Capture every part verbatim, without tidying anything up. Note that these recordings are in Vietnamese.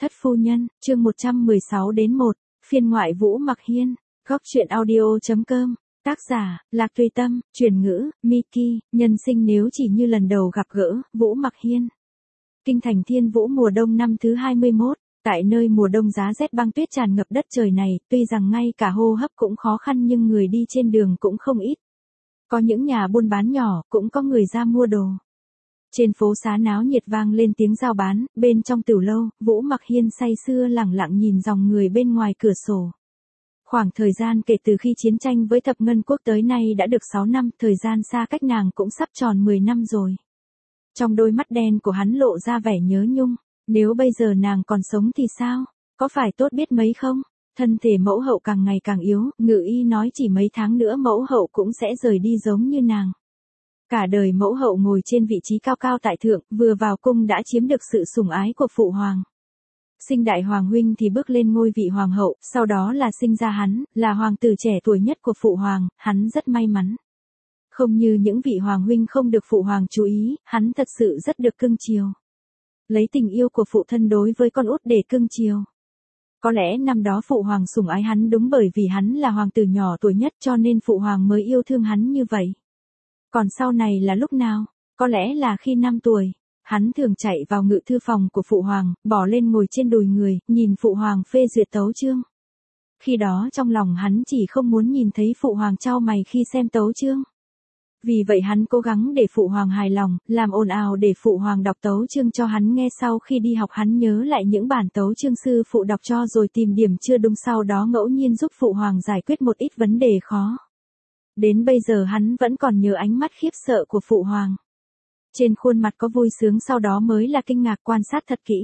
Thất phu nhân, chương một trăm mười sáu đến một, phiên ngoại Vũ Mặc Hiên, góc truyện audio.com, tác giả, Lạc Tùy Tâm, chuyển ngữ, Miki, nhân sinh nếu chỉ như lần đầu gặp gỡ, Vũ Mặc Hiên. Kinh thành Thiên Vũ mùa đông năm thứ hai mươi mốt, tại nơi mùa đông giá rét băng tuyết tràn ngập đất trời này, tuy rằng ngay cả hô hấp cũng khó khăn nhưng người đi trên đường cũng không ít. Có những nhà buôn bán nhỏ, cũng có người ra mua đồ. Trên phố xá náo nhiệt vang lên tiếng giao bán, bên trong tửu lâu, Vũ Mặc Hiên say sưa lẳng lặng nhìn dòng người bên ngoài cửa sổ. Khoảng thời gian kể từ khi chiến tranh với Thập Ngân Quốc tới nay đã được sáu năm, thời gian xa cách nàng cũng sắp tròn mười năm rồi. Trong đôi mắt đen của hắn lộ ra vẻ nhớ nhung, nếu bây giờ nàng còn sống thì sao, có phải tốt biết mấy không? Thân thể mẫu hậu càng ngày càng yếu, ngự y nói chỉ mấy tháng nữa mẫu hậu cũng sẽ rời đi giống như nàng. Cả đời mẫu hậu ngồi trên vị trí cao cao tại thượng, vừa vào cung đã chiếm được sự sủng ái của phụ hoàng. Sinh đại hoàng huynh thì bước lên ngôi vị hoàng hậu, sau đó là sinh ra hắn, là hoàng tử trẻ tuổi nhất của phụ hoàng, hắn rất may mắn. Không như những vị hoàng huynh không được phụ hoàng chú ý, hắn thật sự rất được cưng chiều. Lấy tình yêu của phụ thân đối với con út để cưng chiều. Có lẽ năm đó phụ hoàng sủng ái hắn đúng bởi vì hắn là hoàng tử nhỏ tuổi nhất cho nên phụ hoàng mới yêu thương hắn như vậy. Còn sau này là lúc nào? Có lẽ là khi năm tuổi, hắn thường chạy vào ngự thư phòng của phụ hoàng, bỏ lên ngồi trên đùi người, nhìn phụ hoàng phê duyệt tấu chương. Khi đó trong lòng hắn chỉ không muốn nhìn thấy phụ hoàng chau mày khi xem tấu chương. Vì vậy hắn cố gắng để phụ hoàng hài lòng, làm ồn ào để phụ hoàng đọc tấu chương cho hắn nghe, sau khi đi học hắn nhớ lại những bản tấu chương sư phụ đọc cho rồi tìm điểm chưa đúng, sau đó ngẫu nhiên giúp phụ hoàng giải quyết một ít vấn đề khó. Đến bây giờ hắn vẫn còn nhớ ánh mắt khiếp sợ của phụ hoàng. Trên khuôn mặt có vui sướng, sau đó mới là kinh ngạc, quan sát thật kỹ.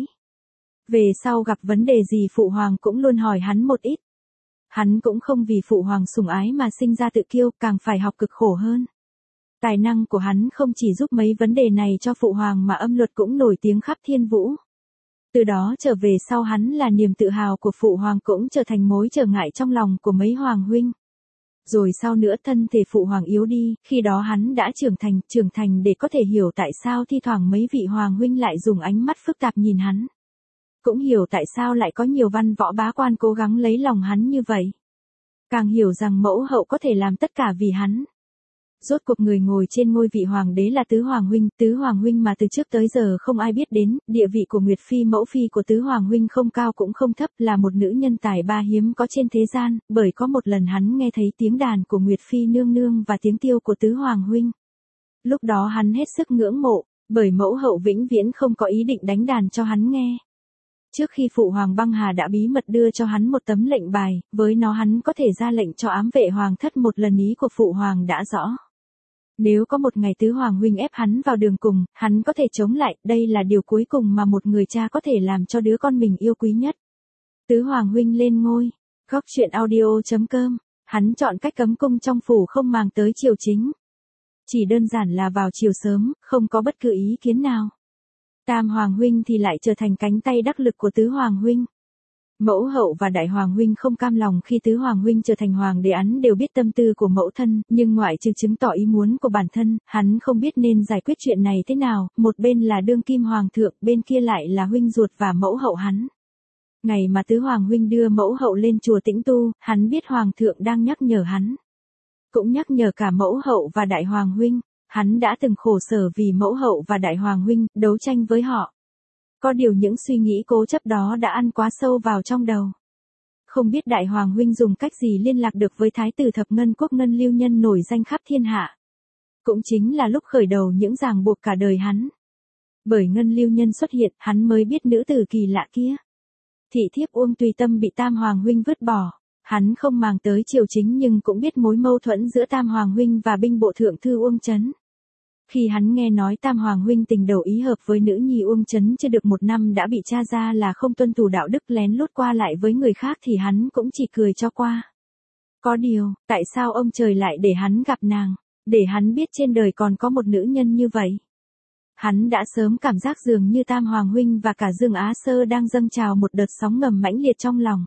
Về sau gặp vấn đề gì phụ hoàng cũng luôn hỏi hắn một ít. Hắn cũng không vì phụ hoàng sủng ái mà sinh ra tự kiêu, càng phải học cực khổ hơn. Tài năng của hắn không chỉ giúp mấy vấn đề này cho phụ hoàng mà âm luật cũng nổi tiếng khắp Thiên Vũ. Từ đó trở về sau hắn là niềm tự hào của phụ hoàng, cũng trở thành mối trở ngại trong lòng của mấy hoàng huynh. Rồi sau nữa thân thể phụ hoàng yếu đi, khi đó hắn đã trưởng thành, trưởng thành để có thể hiểu tại sao thi thoảng mấy vị hoàng huynh lại dùng ánh mắt phức tạp nhìn hắn. Cũng hiểu tại sao lại có nhiều văn võ bá quan cố gắng lấy lòng hắn như vậy. Càng hiểu rằng mẫu hậu có thể làm tất cả vì hắn. Rốt cuộc người ngồi trên ngôi vị hoàng đế là Tứ Hoàng huynh, Tứ Hoàng huynh mà từ trước tới giờ không ai biết đến, địa vị của Nguyệt Phi mẫu phi của Tứ Hoàng huynh không cao cũng không thấp, là một nữ nhân tài ba hiếm có trên thế gian, bởi có một lần hắn nghe thấy tiếng đàn của Nguyệt Phi nương nương và tiếng tiêu của Tứ Hoàng huynh. Lúc đó hắn hết sức ngưỡng mộ, bởi mẫu hậu vĩnh viễn không có ý định đánh đàn cho hắn nghe. Trước khi phụ hoàng băng hà đã bí mật đưa cho hắn một tấm lệnh bài, với nó hắn có thể ra lệnh cho ám vệ hoàng thất một lần, ý của phụ hoàng đã rõ. Nếu có một ngày Tứ Hoàng huynh ép hắn vào đường cùng, hắn có thể chống lại, đây là điều cuối cùng mà một người cha có thể làm cho đứa con mình yêu quý nhất. Tứ Hoàng huynh lên ngôi, góc truyện audio.com, hắn chọn cách cấm cung trong phủ, không màng tới triều chính. Chỉ đơn giản là vào chiều sớm, không có bất cứ ý kiến nào. Tam Hoàng huynh thì lại trở thành cánh tay đắc lực của Tứ Hoàng huynh. Mẫu hậu và Đại Hoàng huynh không cam lòng khi Tứ Hoàng huynh trở thành hoàng đế, hắn đều biết tâm tư của mẫu thân, nhưng ngoại trừ chứng tỏ ý muốn của bản thân, hắn không biết nên giải quyết chuyện này thế nào, một bên là đương kim hoàng thượng, bên kia lại là huynh ruột và mẫu hậu hắn. Ngày mà Tứ Hoàng huynh đưa mẫu hậu lên chùa tĩnh tu, hắn biết hoàng thượng đang nhắc nhở hắn. Cũng nhắc nhở cả mẫu hậu và Đại Hoàng huynh, hắn đã từng khổ sở vì mẫu hậu và Đại Hoàng huynh, đấu tranh với họ. Có điều những suy nghĩ cố chấp đó đã ăn quá sâu vào trong đầu. Không biết Đại Hoàng huynh dùng cách gì liên lạc được với Thái tử Thập Ngân Quốc Ngân Lưu Nhân nổi danh khắp thiên hạ. Cũng chính là lúc khởi đầu những ràng buộc cả đời hắn. Bởi Ngân Lưu Nhân xuất hiện, hắn mới biết nữ tử kỳ lạ kia. Thị thiếp Uông Tùy Tâm bị Tam Hoàng huynh vứt bỏ. Hắn không màng tới triều chính nhưng cũng biết mối mâu thuẫn giữa Tam Hoàng huynh và binh bộ thượng thư Uông Chấn. Khi hắn nghe nói Tam Hoàng huynh tình đầu ý hợp với nữ nhi Uông Chấn chưa được một năm đã bị tra ra là không tuân thủ đạo đức, lén lút qua lại với người khác, thì hắn cũng chỉ cười cho qua. Có điều, tại sao ông trời lại để hắn gặp nàng, để hắn biết trên đời còn có một nữ nhân như vậy? Hắn đã sớm cảm giác dường như Tam Hoàng huynh và cả Dương Á Sơ đang dâng trào một đợt sóng ngầm mãnh liệt trong lòng.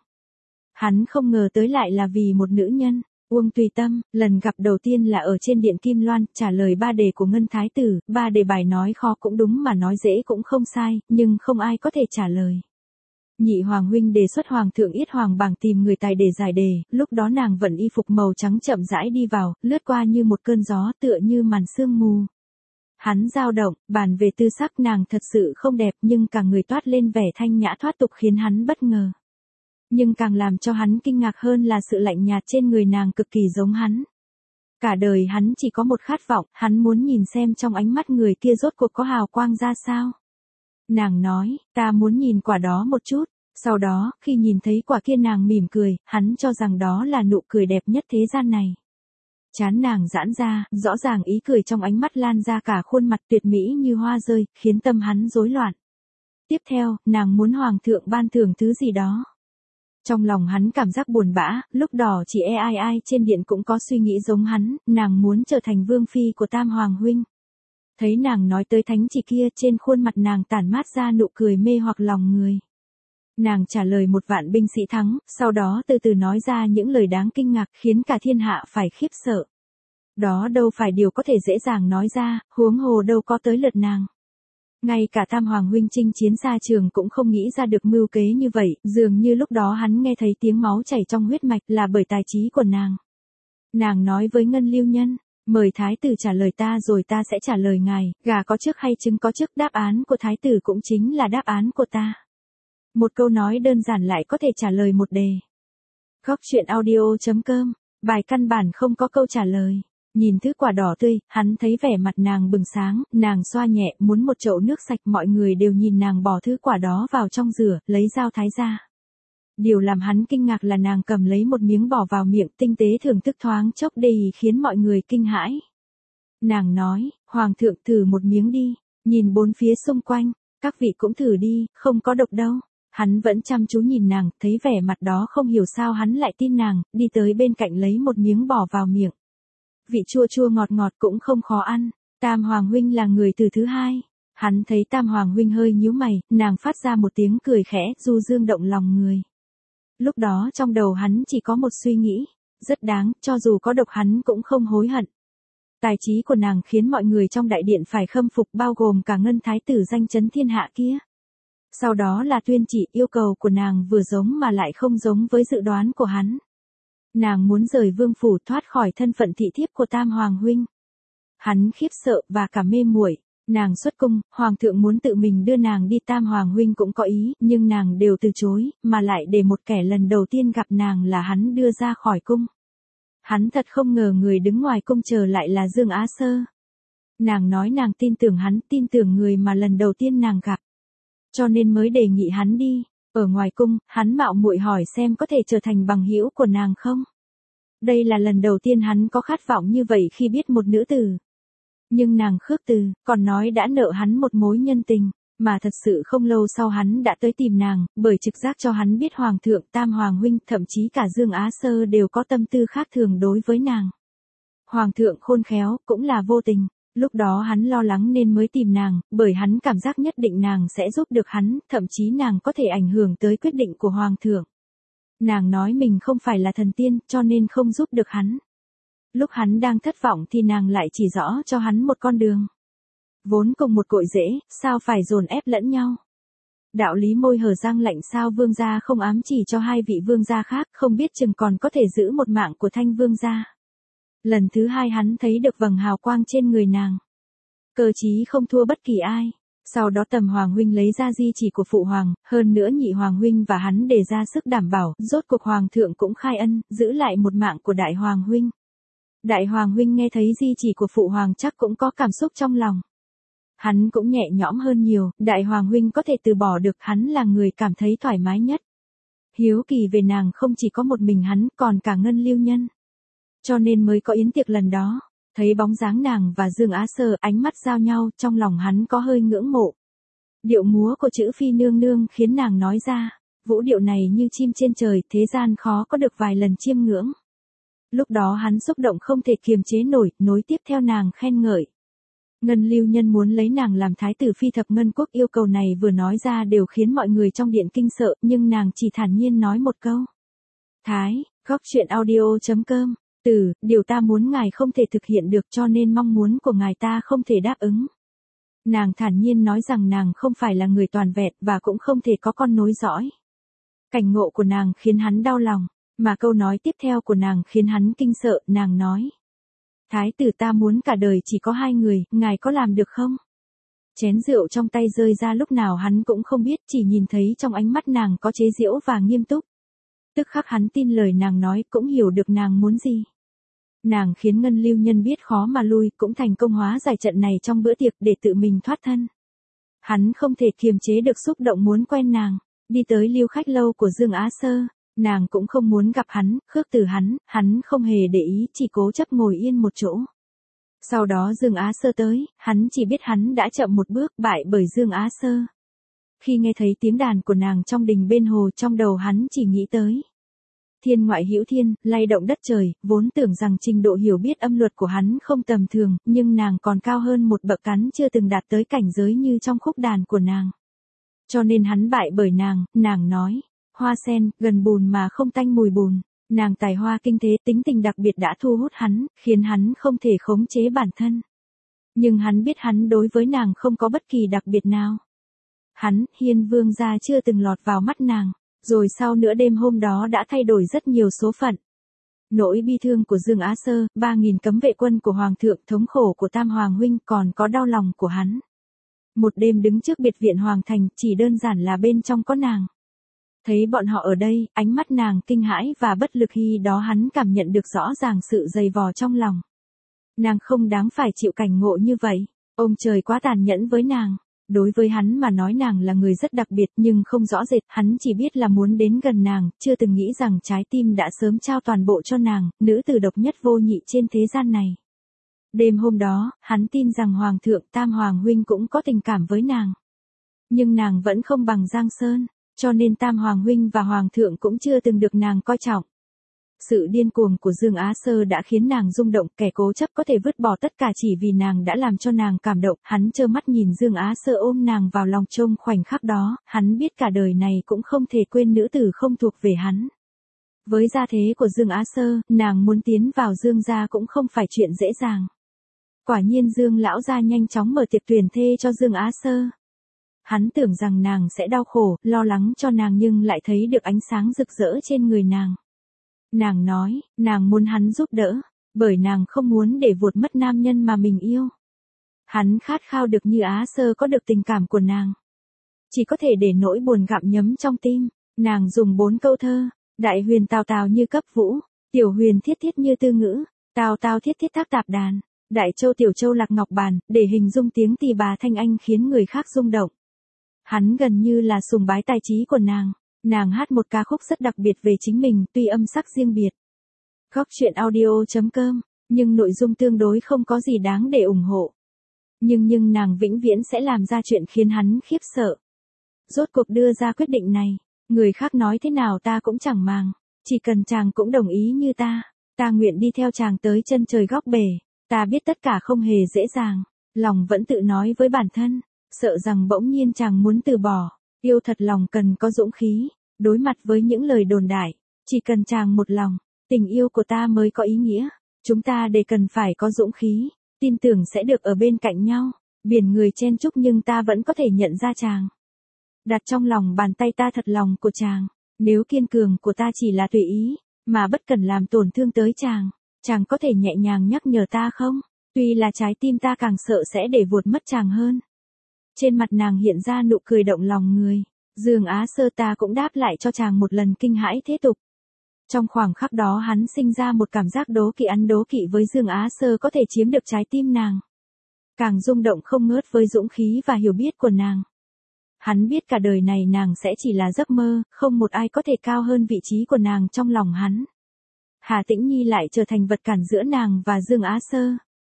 Hắn không ngờ tới lại là vì một nữ nhân. Uông Tùy Tâm, lần gặp đầu tiên là ở trên điện Kim Loan, trả lời ba đề của Ngân Thái Tử, ba đề bài nói khó cũng đúng mà nói dễ cũng không sai, nhưng không ai có thể trả lời. Nhị hoàng huynh đề xuất hoàng thượng yết hoàng bảng tìm người tài để giải đề, lúc đó nàng vẫn y phục màu trắng chậm rãi đi vào, lướt qua như một cơn gió tựa như màn sương mù. Hắn dao động, bàn về tư sắc nàng thật sự không đẹp nhưng cả người toát lên vẻ thanh nhã thoát tục khiến hắn bất ngờ. Nhưng càng làm cho hắn kinh ngạc hơn là sự lạnh nhạt trên người nàng cực kỳ giống hắn. Cả đời hắn chỉ có một khát vọng, hắn muốn nhìn xem trong ánh mắt người kia rốt cuộc có hào quang ra sao. Nàng nói, ta muốn nhìn quả đó một chút. Sau đó, khi nhìn thấy quả kia nàng mỉm cười, hắn cho rằng đó là nụ cười đẹp nhất thế gian này. Trán nàng giãn ra, rõ ràng ý cười trong ánh mắt lan ra cả khuôn mặt tuyệt mỹ như hoa rơi, khiến tâm hắn rối loạn. Tiếp theo, nàng muốn hoàng thượng ban thưởng thứ gì đó. Trong lòng hắn cảm giác buồn bã, lúc đó chỉ e ai ai trên điện cũng có suy nghĩ giống hắn, nàng muốn trở thành vương phi của Tam Hoàng huynh. Thấy nàng nói tới thánh chỉ kia, trên khuôn mặt nàng tản mát ra nụ cười mê hoặc lòng người. Nàng trả lời một vạn binh sĩ thắng, sau đó từ từ nói ra những lời đáng kinh ngạc khiến cả thiên hạ phải khiếp sợ. Đó đâu phải điều có thể dễ dàng nói ra, huống hồ đâu có tới lượt nàng. Ngay cả Tam Hoàng huynh chinh chiến xa trường cũng không nghĩ ra được mưu kế như vậy, dường như lúc đó hắn nghe thấy tiếng máu chảy trong huyết mạch là bởi tài trí của nàng. Nàng nói với Ngân Lưu Nhân, mời thái tử trả lời ta rồi ta sẽ trả lời ngài, gà có trước hay trứng có trước, đáp án của thái tử cũng chính là đáp án của ta. Một câu nói đơn giản lại có thể trả lời một đề. Góc truyện audio chấm com, bài căn bản không có câu trả lời. Nhìn thứ quả đỏ tươi, hắn thấy vẻ mặt nàng bừng sáng, nàng xoa nhẹ, muốn một chậu nước sạch, mọi người đều nhìn nàng bỏ thứ quả đó vào trong rửa, lấy dao thái ra. Điều làm hắn kinh ngạc là nàng cầm lấy một miếng bỏ vào miệng, tinh tế thưởng thức thoáng chốc đầy khiến mọi người kinh hãi. Nàng nói, hoàng thượng thử một miếng đi, nhìn bốn phía xung quanh, các vị cũng thử đi, không có độc đâu. Hắn vẫn chăm chú nhìn nàng, thấy vẻ mặt đó không hiểu sao hắn lại tin nàng, đi tới bên cạnh lấy một miếng bỏ vào miệng. Vị chua chua ngọt ngọt cũng không khó ăn. Tam Hoàng huynh là người từ thứ hai. Hắn thấy Tam Hoàng huynh hơi nhíu mày, nàng phát ra một tiếng cười khẽ, du dương động lòng người. Lúc đó trong đầu hắn chỉ có một suy nghĩ, rất đáng, cho dù có độc hắn cũng không hối hận. Tài trí của nàng khiến mọi người trong đại điện phải khâm phục, bao gồm cả Ngân thái tử danh chấn thiên hạ kia. Sau đó là tuyên chỉ, yêu cầu của nàng vừa giống mà lại không giống với dự đoán của hắn. Nàng muốn rời vương phủ, thoát khỏi thân phận thị thiếp của Tam Hoàng huynh. Hắn khiếp sợ và cả mê muội. Nàng xuất cung, hoàng thượng muốn tự mình đưa nàng đi, Tam Hoàng huynh cũng có ý, nhưng nàng đều từ chối, mà lại để một kẻ lần đầu tiên gặp nàng là hắn đưa ra khỏi cung. Hắn thật không ngờ người đứng ngoài cung chờ lại là Dương Á Sơ. Nàng nói nàng tin tưởng hắn, tin tưởng người mà lần đầu tiên nàng gặp. Cho nên mới đề nghị hắn đi. Ở ngoài cung, hắn mạo muội hỏi xem có thể trở thành bằng hữu của nàng không. Đây là lần đầu tiên hắn có khát vọng như vậy khi biết một nữ tử. Nhưng nàng khước từ, còn nói đã nợ hắn một mối nhân tình, mà thật sự không lâu sau hắn đã tới tìm nàng, bởi trực giác cho hắn biết Hoàng thượng, Tam Hoàng huynh, thậm chí cả Dương Á Sơ đều có tâm tư khác thường đối với nàng. Hoàng thượng khôn khéo, cũng là vô tình. Lúc đó hắn lo lắng nên mới tìm nàng, bởi hắn cảm giác nhất định nàng sẽ giúp được hắn, thậm chí nàng có thể ảnh hưởng tới quyết định của Hoàng thượng. Nàng nói mình không phải là thần tiên, cho nên không giúp được hắn. Lúc hắn đang thất vọng thì nàng lại chỉ rõ cho hắn một con đường. Vốn cùng một cội rễ, sao phải dồn ép lẫn nhau. Đạo lý môi hở răng lạnh, sao vương gia không ám chỉ cho hai vị vương gia khác, không biết chừng còn có thể giữ một mạng của Thanh vương gia. Lần thứ hai hắn thấy được vầng hào quang trên người nàng. Cơ trí không thua bất kỳ ai. Sau đó Tầm Hoàng huynh lấy ra di chỉ của phụ hoàng, hơn nữa Nhị Hoàng huynh và hắn đề ra sức đảm bảo, rốt cuộc Hoàng thượng cũng khai ân, giữ lại một mạng của Đại Hoàng huynh. Đại Hoàng huynh nghe thấy di chỉ của phụ hoàng chắc cũng có cảm xúc trong lòng. Hắn cũng nhẹ nhõm hơn nhiều, Đại Hoàng huynh có thể từ bỏ được, hắn là người cảm thấy thoải mái nhất. Hiếu kỳ về nàng không chỉ có một mình hắn, còn cả Ngân Lưu Nhân. Cho nên mới có yến tiệc lần đó. Thấy bóng dáng nàng và Dương Á Sơ, ánh mắt giao nhau, trong lòng hắn có hơi ngưỡng mộ. Điệu múa của chữ phi nương nương khiến nàng nói ra, vũ điệu này như chim trên trời, thế gian khó có được vài lần chiêm ngưỡng. Lúc đó hắn xúc động không thể kiềm chế nổi, nối tiếp theo nàng khen ngợi. Ngân Lưu Nhân muốn lấy nàng làm thái tử phi thập ngân quốc, yêu cầu này vừa nói ra đều khiến mọi người trong điện kinh sợ, nhưng nàng chỉ thản nhiên nói một câu. Thái, góc truyện audio chấm com. Từ, điều ta muốn ngài không thể thực hiện được, cho nên mong muốn của ngài ta không thể đáp ứng. Nàng thản nhiên nói rằng nàng không phải là người toàn vẹn và cũng không thể có con nối dõi. Cảnh ngộ của nàng khiến hắn đau lòng, mà câu nói tiếp theo của nàng khiến hắn kinh sợ, nàng nói. Thái tử ta muốn cả đời chỉ có hai người, ngài có làm được không? Chén rượu trong tay rơi ra lúc nào hắn cũng không biết, chỉ nhìn thấy trong ánh mắt nàng có chế giễu và nghiêm túc. Tức khắc hắn tin lời nàng nói, cũng hiểu được nàng muốn gì. Nàng khiến Ngân Lưu Nhân biết khó mà lui, cũng thành công hóa giải trận này trong bữa tiệc để tự mình thoát thân. Hắn không thể kiềm chế được xúc động muốn quen nàng, đi tới lưu khách lâu của Dương Á Sơ, nàng cũng không muốn gặp hắn, khước từ hắn, hắn không hề để ý, chỉ cố chấp ngồi yên một chỗ. Sau đó Dương Á Sơ tới, hắn chỉ biết hắn đã chậm một bước, bại bởi Dương Á Sơ. Khi nghe thấy tiếng đàn của nàng trong đình bên hồ, trong đầu hắn chỉ nghĩ tới thiên ngoại hữu thiên, lay động đất trời, vốn tưởng rằng trình độ hiểu biết âm luật của hắn không tầm thường, nhưng nàng còn cao hơn một bậc, hắn chưa từng đạt tới cảnh giới như trong khúc đàn của nàng. Cho nên hắn bại bởi nàng, nàng nói, hoa sen, gần bùn mà không tanh mùi bùn. Nàng tài hoa kinh thế, tính tình đặc biệt đã thu hút hắn, khiến hắn không thể khống chế bản thân. Nhưng hắn biết hắn đối với nàng không có bất kỳ đặc biệt nào. Hắn, Hiên Vương gia chưa từng lọt vào mắt nàng, rồi sau nửa đêm hôm đó đã thay đổi rất nhiều số phận. Nỗi bi thương của Dương Á Sơ, ba nghìn cấm vệ quân của Hoàng thượng, thống khổ của Tam Hoàng huynh, còn có đau lòng của hắn. Một đêm đứng trước biệt viện Hoàng thành, chỉ đơn giản là bên trong có nàng. Thấy bọn họ ở đây, ánh mắt nàng kinh hãi và bất lực, khi đó hắn cảm nhận được rõ ràng sự dày vò trong lòng. Nàng không đáng phải chịu cảnh ngộ như vậy, ông trời quá tàn nhẫn với nàng. Đối với hắn mà nói nàng là người rất đặc biệt, nhưng không rõ rệt, hắn chỉ biết là muốn đến gần nàng, chưa từng nghĩ rằng trái tim đã sớm trao toàn bộ cho nàng, nữ tử độc nhất vô nhị trên thế gian này. Đêm hôm đó, hắn tin rằng Hoàng thượng, Tam Hoàng huynh cũng có tình cảm với nàng. Nhưng nàng vẫn không bằng Giang Sơn. Cho nên Tam Hoàng huynh và Hoàng thượng cũng chưa từng được nàng coi trọng. Sự điên cuồng của Dương Á Sơ đã khiến nàng rung động, kẻ cố chấp có thể vứt bỏ tất cả chỉ vì nàng đã làm cho nàng cảm động. Hắn trơ mắt nhìn Dương Á Sơ ôm nàng vào lòng, trong khoảnh khắc đó, hắn biết cả đời này cũng không thể quên nữ tử không thuộc về hắn. Với gia thế của Dương Á Sơ, nàng muốn tiến vào Dương gia cũng không phải chuyện dễ dàng. Quả nhiên Dương lão gia nhanh chóng mở tiệc tuyển thê cho Dương Á Sơ. Hắn tưởng rằng nàng sẽ đau khổ, lo lắng cho nàng, nhưng lại thấy được ánh sáng rực rỡ trên người nàng. Nàng nói, nàng muốn hắn giúp đỡ, bởi nàng không muốn để vụt mất nam nhân mà mình yêu. Hắn khát khao được như Á Sơ có được tình cảm của nàng. Chỉ có thể để nỗi buồn gặm nhấm trong tim, nàng dùng bốn câu thơ, đại huyền tào tào như cấp vũ, tiểu huyền thiết thiết như tư ngữ, tào tào thiết thiết thác tạp đàn, đại châu tiểu châu lạc ngọc bàn, để hình dung tiếng tỳ bà thanh anh khiến người khác rung động. Hắn gần như là sùng bái tài trí của nàng. Nàng hát một ca khúc rất đặc biệt về chính mình, tuy âm sắc riêng biệt. Góc truyện audio chấm com, nhưng nội dung tương đối không có gì đáng để ủng hộ. Nhưng nhưng nàng vĩnh viễn sẽ làm ra chuyện khiến hắn khiếp sợ. Rốt cuộc đưa ra quyết định này, người khác nói thế nào ta cũng chẳng màng. Chỉ cần chàng cũng đồng ý như ta, ta nguyện đi theo chàng tới chân trời góc bể. Ta biết tất cả không hề dễ dàng, lòng vẫn tự nói với bản thân. Sợ rằng bỗng nhiên chàng muốn từ bỏ, yêu thật lòng cần có dũng khí, đối mặt với những lời đồn đại, chỉ cần chàng một lòng, tình yêu của ta mới có ý nghĩa, chúng ta đều cần phải có dũng khí, tin tưởng sẽ được ở bên cạnh nhau, biển người chen chúc nhưng ta vẫn có thể nhận ra chàng. Đặt trong lòng bàn tay ta thật lòng của chàng, nếu kiên cường của ta chỉ là tùy ý, mà bất cần làm tổn thương tới chàng, chàng có thể nhẹ nhàng nhắc nhở ta không? Tuy là trái tim ta càng sợ sẽ để vụt mất chàng hơn. Trên mặt nàng hiện ra nụ cười động lòng người. Dương Á Sơ ta cũng đáp lại cho chàng một lần kinh hãi thế tục. Trong khoảng khắc đó hắn sinh ra một cảm giác đố kỵ, ăn đố kỵ với Dương Á Sơ có thể chiếm được trái tim nàng. Càng rung động không ngớt với dũng khí và hiểu biết của nàng. Hắn biết cả đời này nàng sẽ chỉ là giấc mơ, không một ai có thể cao hơn vị trí của nàng trong lòng hắn. Hà Tĩnh Nhi lại trở thành vật cản giữa nàng và Dương Á Sơ.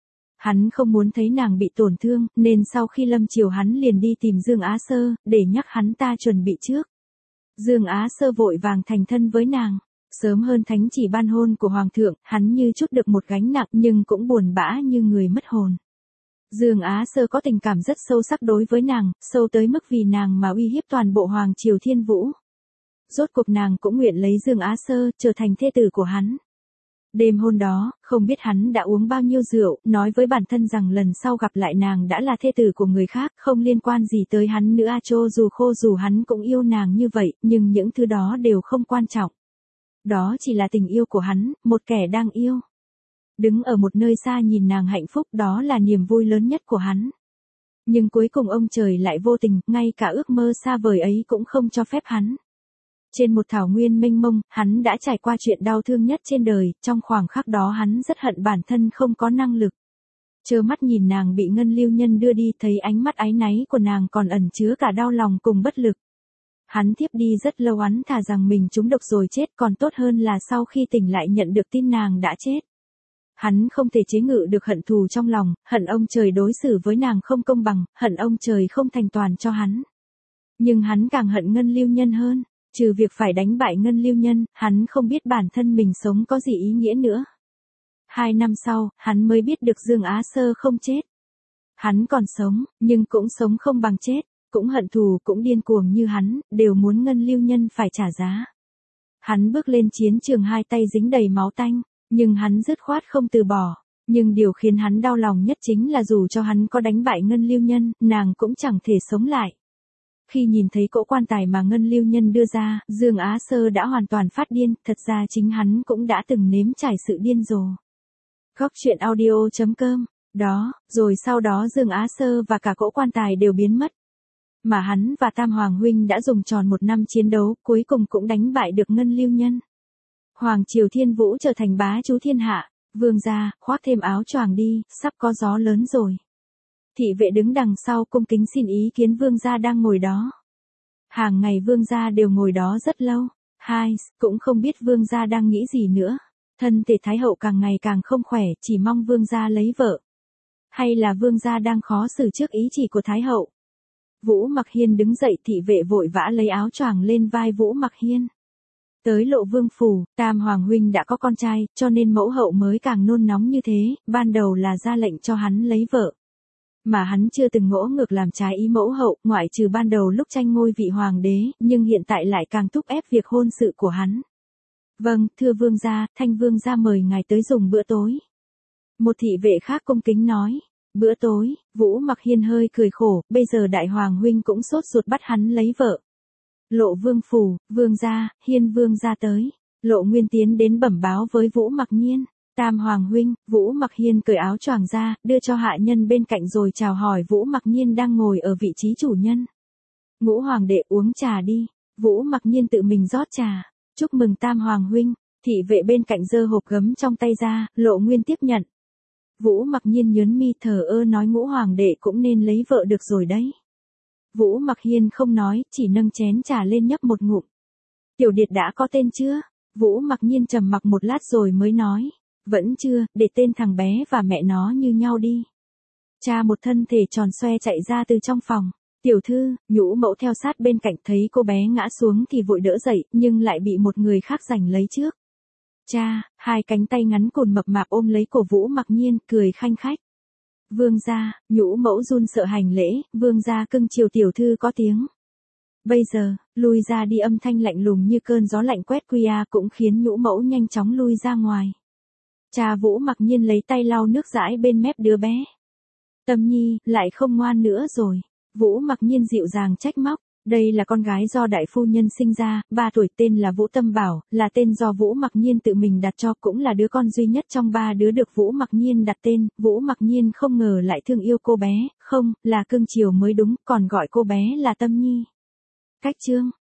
Hắn không muốn thấy nàng bị tổn thương, nên sau khi lâm chiều hắn liền đi tìm Dương Á Sơ, để nhắc hắn ta chuẩn bị trước. Dương Á Sơ vội vàng thành thân với nàng. Sớm hơn thánh chỉ ban hôn của Hoàng thượng, hắn như chút được một gánh nặng nhưng cũng buồn bã như người mất hồn. Dương Á Sơ có tình cảm rất sâu sắc đối với nàng, sâu tới mức vì nàng mà uy hiếp toàn bộ Hoàng triều Thiên Vũ. Rốt cuộc nàng cũng nguyện lấy Dương Á Sơ trở thành thê tử của hắn. Đêm hôm đó, không biết hắn đã uống bao nhiêu rượu, nói với bản thân rằng lần sau gặp lại nàng đã là thê tử của người khác, không liên quan gì tới hắn nữa. Cho dù khô dù hắn cũng yêu nàng như vậy, nhưng những thứ đó đều không quan trọng. Đó chỉ là tình yêu của hắn, một kẻ đang yêu. Đứng ở một nơi xa nhìn nàng hạnh phúc, đó là niềm vui lớn nhất của hắn. Nhưng cuối cùng ông trời lại vô tình, ngay cả ước mơ xa vời ấy cũng không cho phép hắn. Trên một thảo nguyên mênh mông, hắn đã trải qua chuyện đau thương nhất trên đời, trong khoảng khắc đó hắn rất hận bản thân không có năng lực. Trơ mắt nhìn nàng bị Ngân Lưu Nhân đưa đi, thấy ánh mắt áy náy của nàng còn ẩn chứa cả đau lòng cùng bất lực. Hắn thiếp đi rất lâu, hắn thà rằng mình trúng độc rồi chết còn tốt hơn là sau khi tỉnh lại nhận được tin nàng đã chết. Hắn không thể chế ngự được hận thù trong lòng, hận ông trời đối xử với nàng không công bằng, hận ông trời không thành toàn cho hắn. Nhưng hắn càng hận Ngân Lưu Nhân hơn. Trừ việc phải đánh bại Ngân Lưu Nhân, hắn không biết bản thân mình sống có gì ý nghĩa nữa. Hai năm sau, hắn mới biết được Dương Á Sơ không chết. Hắn còn sống, nhưng cũng sống không bằng chết, cũng hận thù cũng điên cuồng như hắn, đều muốn Ngân Lưu Nhân phải trả giá. Hắn bước lên chiến trường hai tay dính đầy máu tanh, nhưng hắn dứt khoát không từ bỏ. Nhưng điều khiến hắn đau lòng nhất chính là dù cho hắn có đánh bại Ngân Lưu Nhân, nàng cũng chẳng thể sống lại. Khi nhìn thấy cỗ quan tài mà Ngân Lưu Nhân đưa ra, Dương Á Sơ đã hoàn toàn phát điên, thật ra chính hắn cũng đã từng nếm trải sự điên rồ. Góc truyện audio chấm com, đó, rồi sau đó Dương Á Sơ và cả cỗ quan tài đều biến mất. Mà hắn và Tam Hoàng Huynh đã dùng tròn một năm chiến đấu, cuối cùng cũng đánh bại được Ngân Lưu Nhân. Hoàng triều Thiên Vũ trở thành bá chủ thiên hạ, vương gia, khoác thêm áo choàng đi, sắp có gió lớn rồi. Thị vệ đứng đằng sau cung kính xin ý kiến vương gia đang ngồi đó. Hàng ngày vương gia đều ngồi đó rất lâu, hai, cũng không biết vương gia đang nghĩ gì nữa. Thân thể Thái hậu càng ngày càng không khỏe, chỉ mong vương gia lấy vợ. Hay là vương gia đang khó xử trước ý chỉ của Thái hậu. Vũ Mặc Hiên đứng dậy, thị vệ vội vã lấy áo choàng lên vai Vũ Mặc Hiên. Tới Lộ Vương phủ, Tam Hoàng Huynh đã có con trai, cho nên mẫu hậu mới càng nôn nóng như thế, ban đầu là ra lệnh cho hắn lấy vợ. Mà hắn chưa từng ngỗ ngược làm trái ý mẫu hậu, ngoại trừ ban đầu lúc tranh ngôi vị hoàng đế, nhưng hiện tại lại càng thúc ép việc hôn sự của hắn. Vâng, thưa vương gia, Thanh vương gia mời ngài tới dùng bữa tối. Một thị vệ khác cung kính nói. Bữa tối, Vũ Mặc Hiên hơi cười khổ, bây giờ đại hoàng huynh cũng sốt ruột bắt hắn lấy vợ. Lộ Vương phủ, vương gia, Hiên vương gia tới. Lộ Nguyên tiến đến bẩm báo với Vũ Mặc Nhiên. Tam Hoàng Huynh, Vũ Mặc Hiên cởi áo choàng ra, đưa cho hạ nhân bên cạnh rồi chào hỏi Vũ Mặc Nhiên đang ngồi ở vị trí chủ nhân. Ngũ Hoàng đệ uống trà đi. Vũ Mặc Nhiên tự mình rót trà. Chúc mừng Tam Hoàng Huynh. Thị vệ bên cạnh giơ hộp gấm trong tay ra, Lộ Nguyên tiếp nhận. Vũ Mặc Nhiên nhớn mi thờ ơ nói Ngũ Hoàng đệ cũng nên lấy vợ được rồi đấy. Vũ Mặc Hiên không nói, chỉ nâng chén trà lên nhấp một ngụm. Tiểu Điệt đã có tên chưa? Vũ Mặc Nhiên trầm mặc một lát rồi mới nói. Vẫn chưa, để tên thằng bé và mẹ nó như nhau đi. Cha một thân thể tròn xoe chạy ra từ trong phòng. Tiểu thư, Nhũ mẫu theo sát bên cạnh thấy cô bé ngã xuống thì vội đỡ dậy, nhưng lại bị một người khác giành lấy trước. Cha, hai cánh tay ngắn cùn mập mạp ôm lấy cổ Vũ Mặc Nhiên, cười khanh khách. Vương gia, Nhũ mẫu run sợ hành lễ, vương gia cưng chiều tiểu thư có tiếng. Bây giờ, lui ra đi, âm thanh lạnh lùng như cơn gió lạnh quét qua cũng khiến Nhũ mẫu nhanh chóng lui ra ngoài. Cha Vũ Mặc Nhiên lấy tay lau nước dãi bên mép đứa bé. Tâm Nhi, lại không ngoan nữa rồi. Vũ Mặc Nhiên dịu dàng trách móc. Đây là con gái do đại phu nhân sinh ra, ba tuổi, tên là Vũ Tâm Bảo, là tên do Vũ Mặc Nhiên tự mình đặt cho, cũng là đứa con duy nhất trong ba đứa được Vũ Mặc Nhiên đặt tên. Vũ Mặc Nhiên không ngờ lại thương yêu cô bé, không, là cưng chiều mới đúng, còn gọi cô bé là Tâm Nhi. Cách chương